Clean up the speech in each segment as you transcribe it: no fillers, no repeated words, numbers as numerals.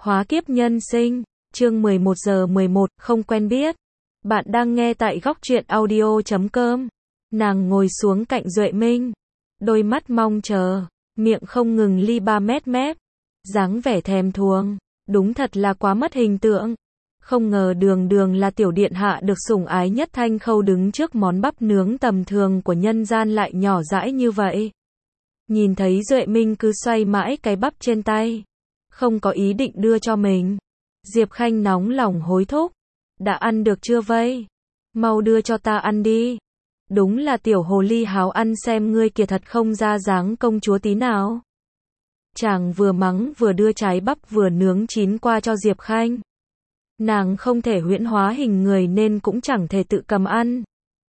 Hóa kiếp nhân sinh, chương 11 giờ 11, không quen biết. Bạn đang nghe tại góc truyện audio.com. Nàng ngồi xuống cạnh Duệ Minh, đôi mắt mong chờ, miệng không ngừng li ba mét mép, dáng vẻ thèm thuồng, đúng thật là quá mất hình tượng. Không ngờ đường đường là tiểu điện hạ được sủng ái nhất Thanh Khâu đứng trước món bắp nướng tầm thường của nhân gian lại nhỏ dãi như vậy. Nhìn thấy Duệ Minh cứ xoay mãi cái bắp trên tay, không có ý định đưa cho mình. Diệp Khanh nóng lòng hối thúc. Đã ăn được chưa vây? Mau đưa cho ta ăn đi. Đúng là tiểu hồ ly háo ăn, xem ngươi kìa, thật không ra dáng công chúa tí nào. Chàng vừa mắng vừa đưa trái bắp vừa nướng chín qua cho Diệp Khanh. Nàng không thể huyễn hóa hình người nên cũng chẳng thể tự cầm ăn.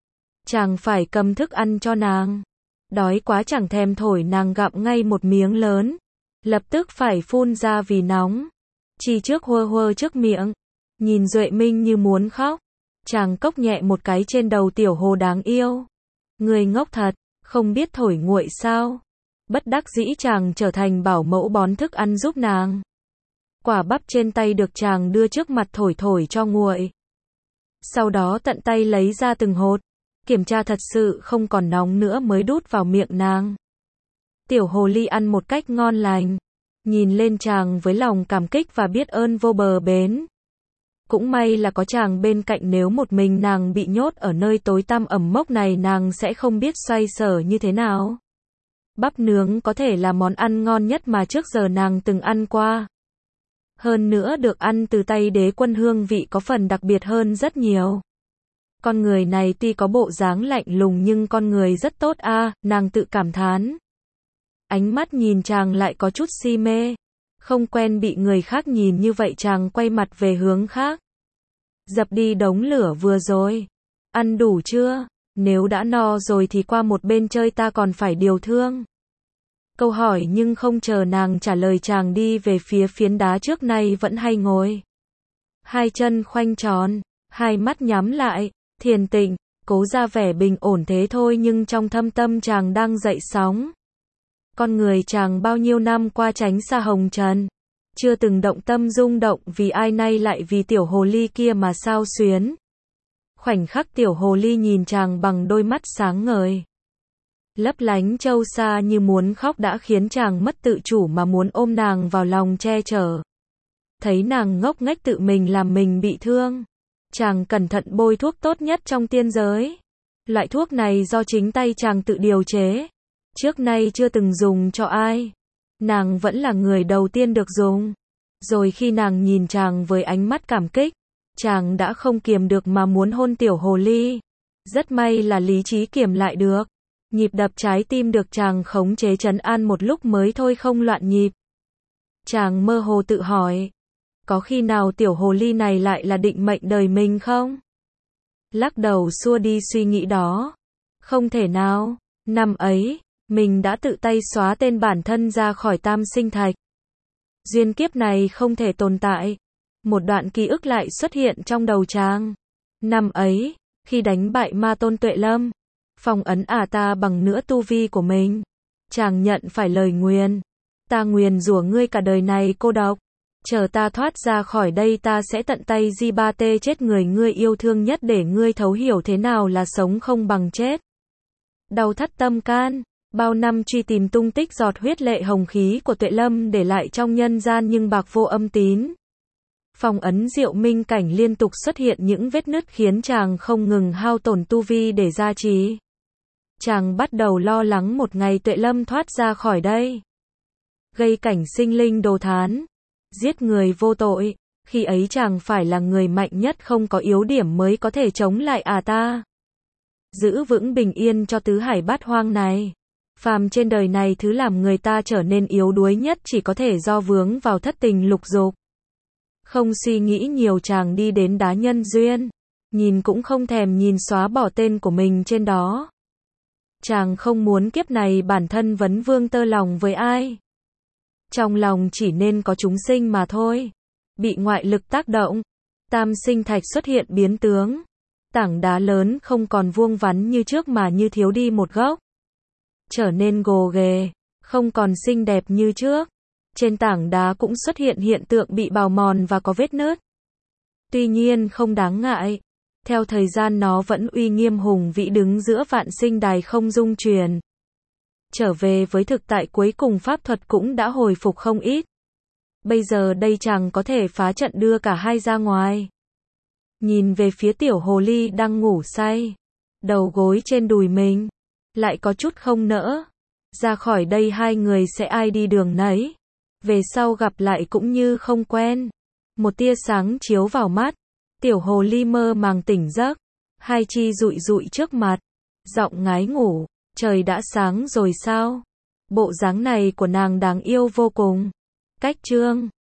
Chàng phải cầm thức ăn cho nàng. Đói quá chẳng thèm thổi, nàng gặm ngay một miếng lớn. Lập tức phải phun ra vì nóng. Chi trước hơ hơ trước miệng. Nhìn Duệ Minh như muốn khóc. Chàng cốc nhẹ một cái trên đầu tiểu hồ đáng yêu. Người ngốc thật, không biết thổi nguội sao? Bất đắc dĩ chàng trở thành bảo mẫu bón thức ăn giúp nàng. Quả bắp trên tay được chàng đưa trước mặt thổi thổi cho nguội. Sau đó tận tay lấy ra từng hột. Kiểm tra thật sự không còn nóng nữa mới đút vào miệng nàng. Tiểu hồ ly ăn một cách ngon lành. Nhìn lên chàng với lòng cảm kích và biết ơn vô bờ bến. Cũng may là có chàng bên cạnh, nếu một mình nàng bị nhốt ở nơi tối tăm ẩm mốc này nàng sẽ không biết xoay sở như thế nào. Bắp nướng có thể là món ăn ngon nhất mà trước giờ nàng từng ăn qua. Hơn nữa được ăn từ tay Đế Quân, hương vị có phần đặc biệt hơn rất nhiều. Con người này tuy có bộ dáng lạnh lùng nhưng con người rất tốt a, nàng tự cảm thán. Ánh mắt nhìn chàng lại có chút si mê. Không quen bị người khác nhìn như vậy, chàng quay mặt về hướng khác. Dập đi đống lửa vừa rồi. Ăn đủ chưa? Nếu đã no rồi thì qua một bên chơi, ta còn phải điều thương. Câu hỏi nhưng không chờ nàng trả lời, chàng đi về phía phiến đá trước nay vẫn hay ngồi. Hai chân khoanh tròn, hai mắt nhắm lại, thiền tịnh, cố ra vẻ bình ổn thế thôi nhưng trong thâm tâm chàng đang dậy sóng. Con người chàng bao nhiêu năm qua tránh xa hồng trần, chưa từng động tâm rung động vì ai, nay lại vì tiểu hồ ly kia mà sao xuyến. Khoảnh khắc tiểu hồ ly nhìn chàng bằng đôi mắt sáng ngời, lấp lánh châu sa như muốn khóc đã khiến chàng mất tự chủ mà muốn ôm nàng vào lòng che chở. Thấy nàng ngốc nghếch tự mình làm mình bị thương, chàng cẩn thận bôi thuốc tốt nhất trong tiên giới. Loại thuốc này do chính tay chàng tự điều chế. Trước nay chưa từng dùng cho ai. Nàng vẫn là người đầu tiên được dùng. Rồi khi nàng nhìn chàng với ánh mắt cảm kích, chàng đã không kiềm được mà muốn hôn tiểu hồ ly. Rất may là lý trí kiềm lại được. Nhịp đập trái tim được chàng khống chế trấn an một lúc mới thôi không loạn nhịp. Chàng mơ hồ tự hỏi, có khi nào tiểu hồ ly này lại là định mệnh đời mình không? Lắc đầu xua đi suy nghĩ đó. Không thể nào, năm ấy mình đã tự tay xóa tên bản thân ra khỏi tam sinh thạch. Duyên kiếp này không thể tồn tại. Một đoạn ký ức lại xuất hiện trong đầu chàng. Năm ấy, khi đánh bại ma tôn Tuệ Lâm, phong ấn ta bằng nửa tu vi của mình. Chàng nhận phải lời nguyền. Ta nguyền rủa ngươi cả đời này cô độc. Chờ ta thoát ra khỏi đây, ta sẽ tận tay di ba tê chết người ngươi yêu thương nhất để ngươi thấu hiểu thế nào là sống không bằng chết. Đau thắt tâm can. Bao năm truy tìm tung tích giọt huyết lệ hồng khí của Tuệ Lâm để lại trong nhân gian nhưng bạc vô âm tín. Phong ấn Diệu Minh cảnh liên tục xuất hiện những vết nứt khiến chàng không ngừng hao tổn tu vi để gia trì. Chàng bắt đầu lo lắng một ngày Tuệ Lâm thoát ra khỏi đây, gây cảnh sinh linh đồ thán, giết người vô tội. Khi ấy chàng phải là người mạnh nhất, không có yếu điểm mới có thể chống lại ta. Giữ vững bình yên cho tứ hải bát hoang này. Phàm trên đời này thứ làm người ta trở nên yếu đuối nhất chỉ có thể do vướng vào thất tình lục dục. Không suy nghĩ nhiều, chàng đi đến đá nhân duyên. Nhìn cũng không thèm nhìn, xóa bỏ tên của mình trên đó. Chàng không muốn kiếp này bản thân vấn vương tơ lòng với ai. Trong lòng chỉ nên có chúng sinh mà thôi. Bị ngoại lực tác động, tam sinh thạch xuất hiện biến tướng. Tảng đá lớn không còn vuông vắn như trước mà như thiếu đi một góc. Trở nên gồ ghề, không còn xinh đẹp như trước. Trên tảng đá cũng xuất hiện hiện tượng bị bào mòn và có vết nứt. Tuy nhiên không đáng ngại. Theo thời gian nó vẫn uy nghiêm hùng vĩ đứng giữa vạn sinh đài không dung chuyển. Trở về với thực tại cuối cùng pháp thuật cũng đã hồi phục không ít. Bây giờ đây chàng có thể phá trận đưa cả hai ra ngoài. Nhìn về phía tiểu hồ ly đang ngủ say. Đầu gối trên đùi mình. Lại có chút không nỡ. Ra khỏi đây hai người sẽ ai đi đường nấy. Về sau gặp lại cũng như không quen. Một tia sáng chiếu vào mắt. Tiểu hồ ly mơ màng tỉnh giấc. Hai chi rụi rụi trước mặt. Giọng ngái ngủ. Trời đã sáng rồi sao? Bộ dáng này của nàng đáng yêu vô cùng. Cách chương